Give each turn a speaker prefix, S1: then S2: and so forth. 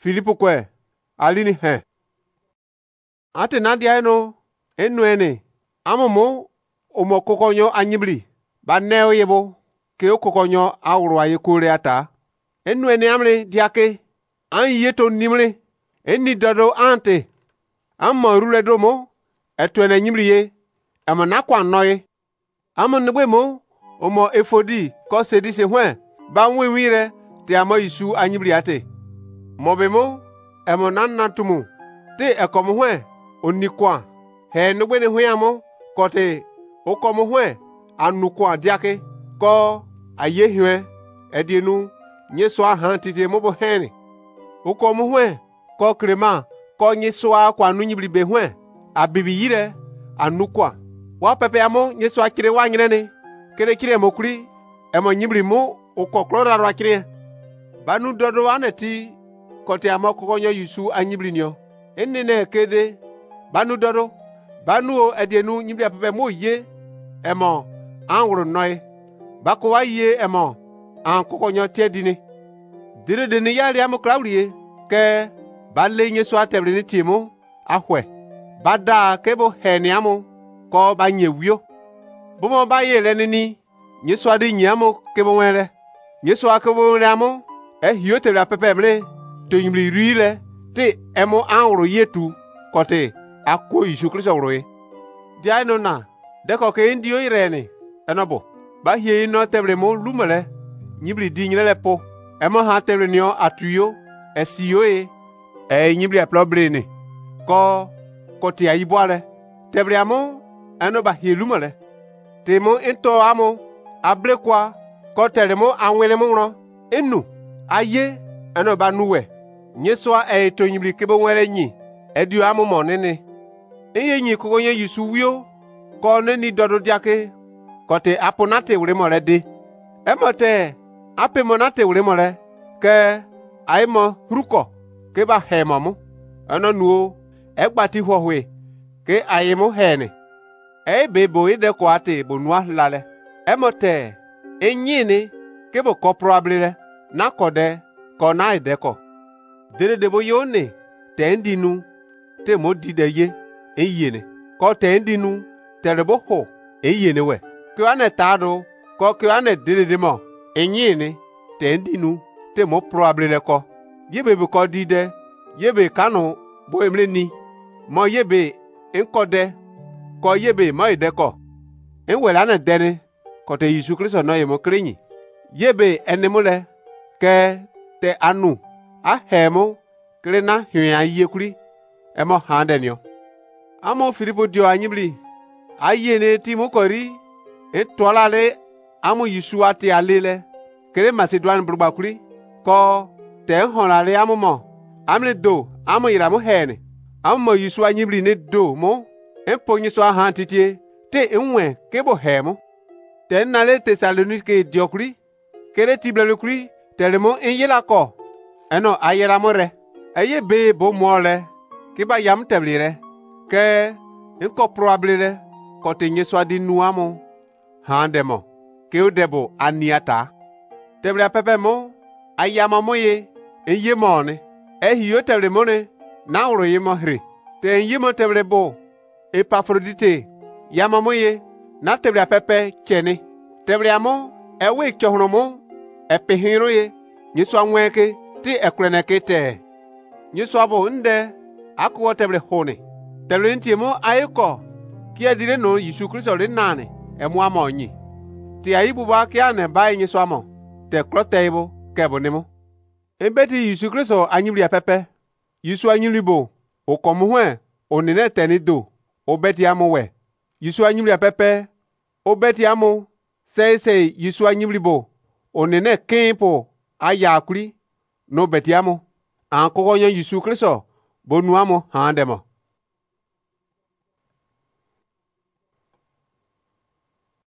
S1: Filipu kwe alini he ate nadia no enwene amomo omo kokonyo anyibli ba neo yebo ke kokonyo awro aye kore ata enwene amle diake an yeto nimle enni dodo ante amma rule domo etwene nyimliye amana kwa noye amon negbe mo omo efodi ko sedi se hwen ba nwenwire te amo isu anyibli ate mobemo emo nanna tumu te ekomo hwen onikwa he negbe ne hwen amo kote okomo hwen anukwa diake ko aye hwen edienu nyeso ahan tite mobo hene okomo hwen ko krema ko nyeso akwa nunyibli be hwen abibi yire anukwa wa pepe amo nyeso akire wa nyene kere kire mokuri emo nyibli mo okoklora ro akire banu dodo aneti kote amo kokonyo yusu anyibli nyo enene kede banu dodo banu o edienu nyibli pepe mo ye emo anwuru noy bako wa ye emo an kokonyo tedini dire de ni yari amo krawliye ke balle nyeso atebri ni timo ahwe bada kebo heni amo ko banye wio bomo baye lenini nyeso adi nyamo kebo wele nyeso akebo wele amo hiote la pepe mle to nyimli rile te emo anwuru yetu kote akwo Yesu Kristo wroe dia no na deko ke ndio irene enobo ba hie no tebre mo lumele nyibli di nyele po emo ha tebre nio atuyo esioe nyibli aplobre ni ko ti ayiboare tebre amo eno ba hie lumele te mo ento amo ablekwa ko tere mo anwele mo ro enu aye eno ba nuwe nyeswa to nyibli kebo were nyi edu amo monene nyi ko gonye Yesu wio ko ne ni dodo diake kote aponate wure more de emote ape monate wure more ke aimo ruko ke ba hemamu ana nuo egbati hwohwe ke ayimo hene bebo ide ko ate bonua lale emote enyini ke bo ko probable na kode ko na ide ko dere de bo yone tendinu te modi de ye eyene ko tendinu terebo ho eyene we ke ane tado ko ke ane dere de mo enyini tendinu te mo probable ko yebe be ko dide yebe kanu bo emle ni mo yebe enkode ko yebe mo ide ko enwere ane dene ko te Yesu Kristo no yemo krenyi yebe enemule ke te anu ahemo krena hwea yekuri emo handenyo amo Filipo dio anyibli ayene timu kori etolale amo Yesu ati alele kere Macedoine brugbakuri ko te honale amo mo amle do amo iramu hene amo Yesu anyibli ne do mo emponyi so ahan titie te enwe kebo hemo te nale Tesalonike diokuri kere tiblelukuri telemo enyela ko eno ayera more eye be bo mole kiba yam teblire ke enko probable ko te Yesu adi nuamo handemo ke odebo aniata teble pepe mo ayama moye eye mone hio teble mone na uro ye mohre te eye mo teble bo Epafrodite yama moye na teble pepe chene teble amo ewe chohromo epehiro ye Yesu anweke ti ekreneke te Yesu abo nde akwo teble hone teble ntiemo ayeko ki adire no Yesu Kristo le nane emu amonyi ti ayibuba ki ane ba Yesu amo te kroteibo kebonemo embeti Yesu Kristo anyibli pepe Yesu anyilibo okomu hwe onene tenido obeti amo we Yesu anyibli pepe obeti amo sei Yesu anyilibo onene kimpo ayakuri no beti amo an kokonyo Yesu Kristo bonu amo handemo